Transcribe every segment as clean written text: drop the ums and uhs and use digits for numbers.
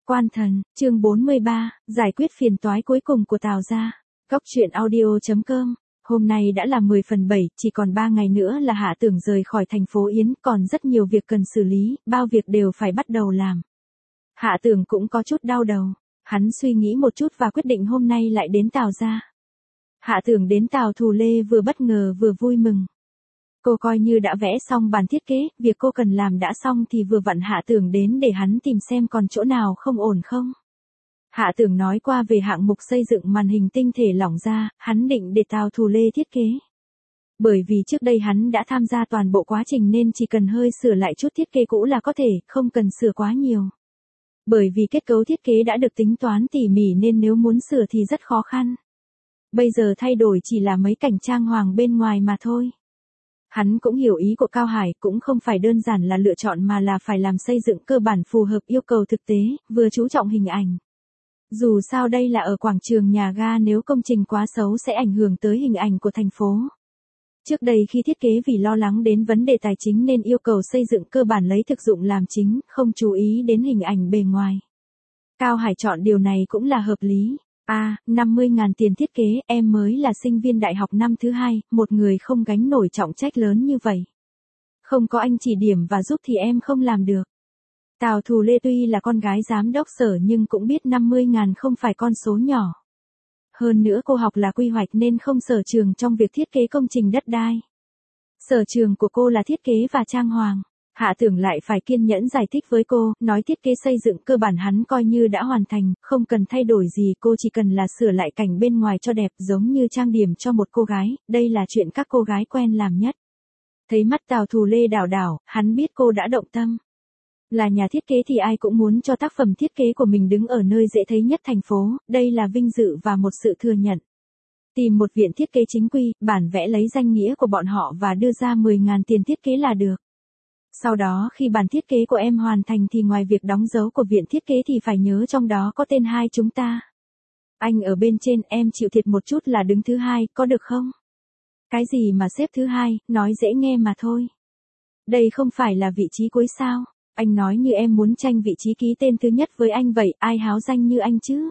Quan thần, chương 43, giải quyết phiền toái cuối cùng của Tào gia. Góc truyện audio.com. Hôm nay đã là 10 phần 7, chỉ còn 3 ngày nữa là Hạ Tưởng rời khỏi thành phố Yến, còn rất nhiều việc cần xử lý, bao việc đều phải bắt đầu làm. Hạ Tưởng cũng có chút đau đầu, hắn suy nghĩ một chút và quyết định hôm nay lại đến Tào gia. Hạ Tưởng đến Tào Thù Lê vừa bất ngờ vừa vui mừng. Cô coi như đã vẽ xong bản thiết kế, việc cô cần làm đã xong thì vừa vặn Hạ Tưởng đến để hắn tìm xem còn chỗ nào không ổn không. Hạ Tưởng nói qua về hạng mục xây dựng màn hình tinh thể lỏng ra, hắn định để Tào Thù Lê thiết kế. Bởi vì trước đây hắn đã tham gia toàn bộ quá trình nên chỉ cần hơi sửa lại chút thiết kế cũ là có thể, không cần sửa quá nhiều. Bởi vì kết cấu thiết kế đã được tính toán tỉ mỉ nên nếu muốn sửa thì rất khó khăn. Bây giờ thay đổi chỉ là mấy cảnh trang hoàng bên ngoài mà thôi. Hắn cũng hiểu ý của Cao Hải, cũng không phải đơn giản là lựa chọn mà là phải làm xây dựng cơ bản phù hợp yêu cầu thực tế, vừa chú trọng hình ảnh. Dù sao đây là ở quảng trường nhà ga, nếu công trình quá xấu sẽ ảnh hưởng tới hình ảnh của thành phố. Trước đây khi thiết kế vì lo lắng đến vấn đề tài chính nên yêu cầu xây dựng cơ bản lấy thực dụng làm chính, không chú ý đến hình ảnh bề ngoài. Cao Hải chọn điều này cũng là hợp lý. 50.000 tiền thiết kế, em mới là sinh viên đại học năm thứ 2, một người không gánh nổi trọng trách lớn như vậy. Không có anh chỉ điểm và giúp thì em không làm được. Tào Thù Lê tuy là con gái giám đốc sở nhưng cũng biết 50.000 không phải con số nhỏ. Hơn nữa cô học là quy hoạch nên không sở trường trong việc thiết kế công trình đất đai. Sở trường của cô là thiết kế và trang hoàng. Hạ Tưởng lại phải kiên nhẫn giải thích với cô, nói thiết kế xây dựng cơ bản hắn coi như đã hoàn thành, không cần thay đổi gì, cô chỉ cần là sửa lại cảnh bên ngoài cho đẹp giống như trang điểm cho một cô gái, đây là chuyện các cô gái quen làm nhất. Thấy mắt Tào Thù Lê đảo đảo, hắn biết cô đã động tâm. Là nhà thiết kế thì ai cũng muốn cho tác phẩm thiết kế của mình đứng ở nơi dễ thấy nhất thành phố, đây là vinh dự và một sự thừa nhận. Tìm một viện thiết kế chính quy, bản vẽ lấy danh nghĩa của bọn họ và đưa ra 10.000 tiền thiết kế là được. Sau đó khi bản thiết kế của em hoàn thành thì ngoài việc đóng dấu của viện thiết kế thì phải nhớ trong đó có tên hai chúng ta. Anh ở bên trên, em chịu thiệt một chút là đứng thứ hai, có được không? Cái gì mà xếp thứ hai, nói dễ nghe mà thôi. Đây không phải là vị trí cuối sao? Anh nói như em muốn tranh vị trí ký tên thứ nhất với anh vậy, ai háo danh như anh chứ?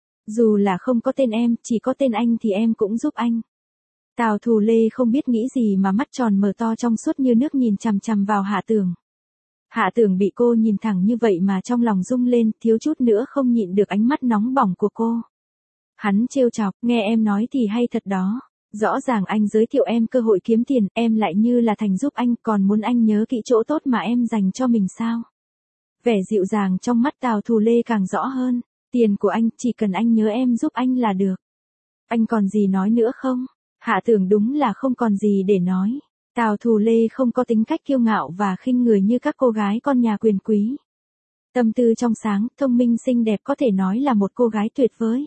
Dù là không có tên em, chỉ có tên anh thì em cũng giúp anh. Tào Thù Lê không biết nghĩ gì mà mắt tròn mở to trong suốt như nước nhìn chằm chằm vào Hạ Tưởng. Hạ Tưởng bị cô nhìn thẳng như vậy mà trong lòng rung lên, thiếu chút nữa không nhịn được ánh mắt nóng bỏng của cô. Hắn trêu chọc, nghe em nói thì hay thật đó. Rõ ràng anh giới thiệu em cơ hội kiếm tiền, em lại như là thành giúp anh, còn muốn anh nhớ kỹ chỗ tốt mà em dành cho mình sao? Vẻ dịu dàng trong mắt Tào Thù Lê càng rõ hơn. Tiền của anh, chỉ cần anh nhớ em giúp anh là được. Anh còn gì nói nữa không? Hạ Tưởng đúng là không còn gì để nói. Tào Thù Lê không có tính cách kiêu ngạo và khinh người như các cô gái con nhà quyền quý. Tâm tư trong sáng, thông minh xinh đẹp, có thể nói là một cô gái tuyệt vời.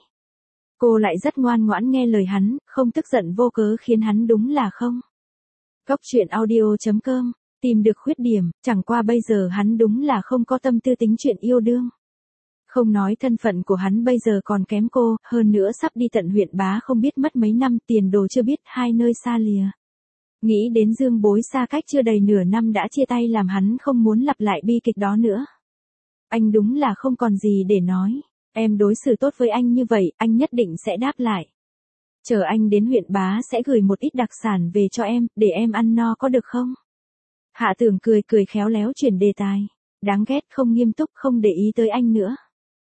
Cô lại rất ngoan ngoãn nghe lời hắn, không tức giận vô cớ khiến hắn đúng là không. Góc truyện audio.com. Tìm được khuyết điểm, chẳng qua bây giờ hắn đúng là không có tâm tư tính chuyện yêu đương. Không nói thân phận của hắn bây giờ còn kém cô, hơn nữa sắp đi tận huyện Bá không biết mất mấy năm, tiền đồ chưa biết, hai nơi xa lìa. Nghĩ đến Dương Bối xa cách chưa đầy nửa năm đã chia tay làm hắn không muốn lặp lại bi kịch đó nữa. Anh đúng là không còn gì để nói. Em đối xử tốt với anh như vậy, anh nhất định sẽ đáp lại. Chờ anh đến huyện Bá sẽ gửi một ít đặc sản về cho em, để em ăn no có được không? Hạ Tưởng cười cười khéo léo chuyển đề tài. Đáng ghét, không nghiêm túc, không để ý tới anh nữa.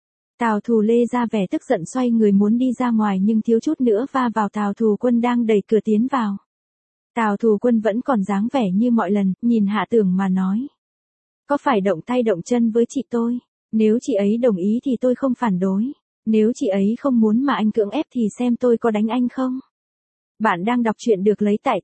Tào Thù Lê ra vẻ tức giận xoay người muốn đi ra ngoài nhưng thiếu chút nữa va vào Tào Thù Quân đang đẩy cửa tiến vào. Tào Thù Quân vẫn còn dáng vẻ như mọi lần, nhìn Hạ Tưởng mà nói. Có phải động tay động chân với chị tôi? Nếu chị ấy đồng ý thì tôi không phản đối. Nếu chị ấy không muốn mà anh cưỡng ép thì xem tôi có đánh anh không? Bạn đang đọc truyện được lấy tại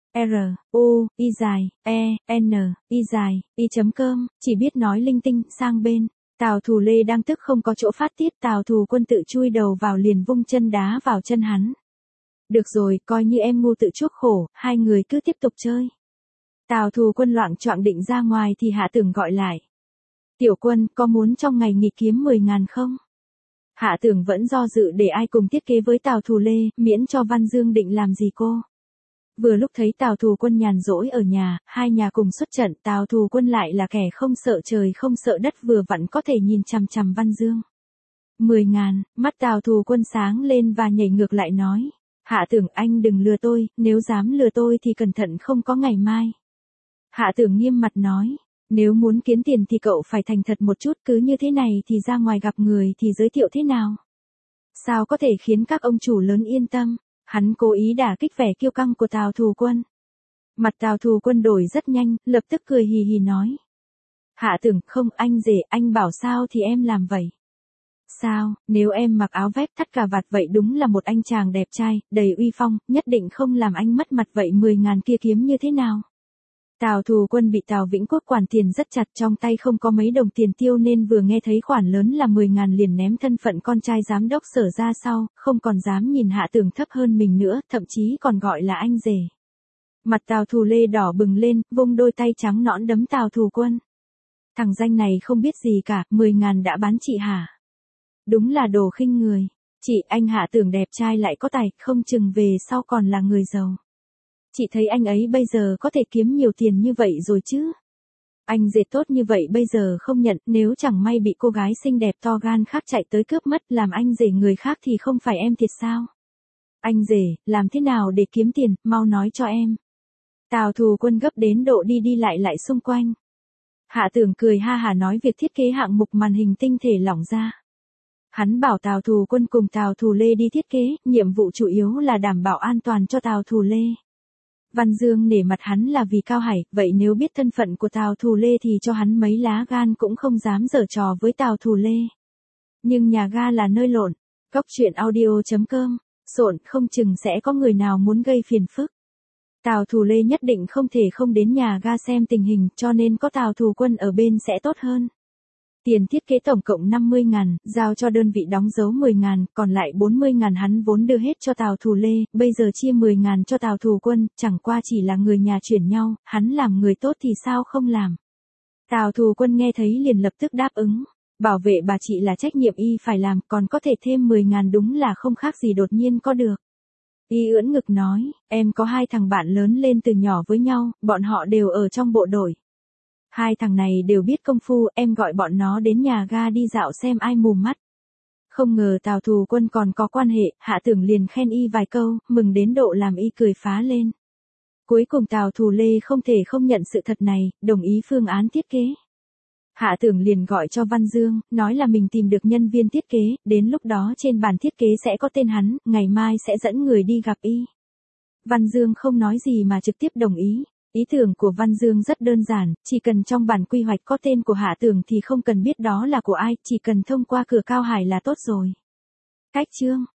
truy.com, chỉ biết nói linh tinh, sang bên. Tào Thù Lê đang tức không có chỗ phát tiết, Tào Thù Quân tự chui đầu vào liền vung chân đá vào chân hắn. Được rồi, coi như em ngu tự chuốc khổ, hai người cứ tiếp tục chơi. Tào Thù Quân loạng choạng định ra ngoài thì Hạ Tưởng gọi lại. Tiểu Quân, có muốn trong ngày nghỉ kiếm 10.000 không? Hạ Tưởng vẫn do dự để ai cùng thiết kế với Tào Thù Lê, miễn cho Văn Dương định làm gì cô. Vừa lúc thấy Tào Thù Quân nhàn rỗi ở nhà, hai nhà cùng xuất trận, Tào Thù Quân lại là kẻ không sợ trời không sợ đất vừa vặn có thể nhìn chằm chằm Văn Dương. 10.000, mắt Tào Thù Quân sáng lên và nhảy ngược lại nói. Hạ Tưởng anh đừng lừa tôi, nếu dám lừa tôi thì cẩn thận không có ngày mai. Hạ Tưởng nghiêm mặt nói. Nếu muốn kiếm tiền thì cậu phải thành thật một chút, cứ như thế này thì ra ngoài gặp người thì giới thiệu thế nào? Sao có thể khiến các ông chủ lớn yên tâm? Hắn cố ý đả kích vẻ kiêu căng của Tào Thù Quân. Mặt Tào Thù Quân đổi rất nhanh, lập tức cười hì hì nói. Hạ Tưởng, không anh rể, anh bảo sao thì em làm vậy. Sao, nếu em mặc áo vest thắt cà vạt vậy đúng là một anh chàng đẹp trai, đầy uy phong, nhất định không làm anh mất mặt vậy 10.000 kia kiếm như thế nào? Tào Thù Quân bị Tào Vĩnh Quốc quản tiền rất chặt, trong tay không có mấy đồng tiền tiêu nên vừa nghe thấy khoản lớn là 10.000 liền ném thân phận con trai giám đốc Sở ra sau, không còn dám nhìn Hạ Tưởng thấp hơn mình nữa, thậm chí còn gọi là anh rể. Mặt Tào Thù Lê đỏ bừng lên, vung đôi tay trắng nõn đấm Tào Thù Quân. Thằng danh này không biết gì cả, 10.000 đã bán chị hả? Đúng là đồ khinh người. Chị, anh Hạ Tưởng đẹp trai lại có tài, không chừng về sau còn là người giàu. Chị thấy anh ấy bây giờ có thể kiếm nhiều tiền như vậy rồi chứ. Anh rể tốt như vậy bây giờ không nhận, nếu chẳng may bị cô gái xinh đẹp to gan khác chạy tới cướp mất làm anh rể người khác thì không phải em thiệt sao? Anh rể, làm thế nào để kiếm tiền, mau nói cho em. Tào Thù Quân gấp đến độ đi đi lại xung quanh. Hạ Tưởng cười ha hả nói việc thiết kế hạng mục màn hình tinh thể lỏng ra. Hắn bảo Tào Thù Quân cùng Tào Thù Lê đi thiết kế, nhiệm vụ chủ yếu là đảm bảo an toàn cho Tào Thù Lê. Văn Dương nể mặt hắn là vì Cao Hải, vậy nếu biết thân phận của Tào Thù Lê thì cho hắn mấy lá gan cũng không dám giở trò với Tào Thù Lê. Nhưng nhà ga là nơi lộn, Cóc Truyện Audio.com, xộn không chừng sẽ có người nào muốn gây phiền phức. Tào Thù Lê nhất định không thể không đến nhà ga xem tình hình, cho nên có Tào Thù Quân ở bên sẽ tốt hơn. Tiền thiết kế tổng cộng 50.000, giao cho đơn vị đóng dấu 10.000, còn lại 40.000 hắn vốn đưa hết cho Tào Thù Lê, bây giờ chia 10.000 cho Tào Thù Quân, chẳng qua chỉ là người nhà chuyển nhau, hắn làm người tốt thì sao không làm. Tào Thù Quân nghe thấy liền lập tức đáp ứng, bảo vệ bà chị là trách nhiệm y phải làm, còn có thể thêm 10.000 đúng là không khác gì đột nhiên có được. Y ưỡn ngực nói, em có 2 thằng bạn lớn lên từ nhỏ với nhau, bọn họ đều ở trong bộ đội. 2 thằng này đều biết công phu, em gọi bọn nó đến nhà ga đi dạo xem ai mù mắt. Không ngờ Tào Thù Quân còn có quan hệ, Hạ Tưởng liền khen y vài câu, mừng đến độ làm y cười phá lên. Cuối cùng Tào Thù Lê không thể không nhận sự thật này, đồng ý phương án thiết kế. Hạ Tưởng liền gọi cho Văn Dương, nói là mình tìm được nhân viên thiết kế, đến lúc đó trên bản thiết kế sẽ có tên hắn, ngày mai sẽ dẫn người đi gặp y. Văn Dương không nói gì mà trực tiếp đồng ý. Ý tưởng của Văn Dương rất đơn giản, chỉ cần trong bản quy hoạch có tên của Hạ Tưởng thì không cần biết đó là của ai, chỉ cần thông qua cửa Cao Hải là tốt rồi. Cách chương